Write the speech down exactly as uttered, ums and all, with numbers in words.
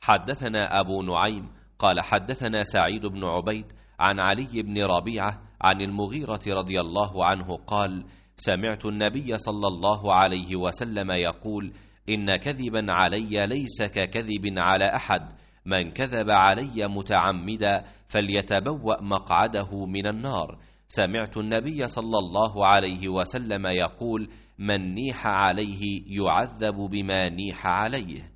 حدثنا أبو نعيم قال حدثنا سعيد بن عبيد عن علي بن ربيعة عن المغيرة رضي الله عنه قال: سمعت النبي صلى الله عليه وسلم يقول: إن كذبا علي ليس ككذب على أحد، من كذب علي متعمدا فليتبوأ مقعده من النار. سمعت النبي صلى الله عليه وسلم يقول: من نيح عليه يعذب بما نيح عليه.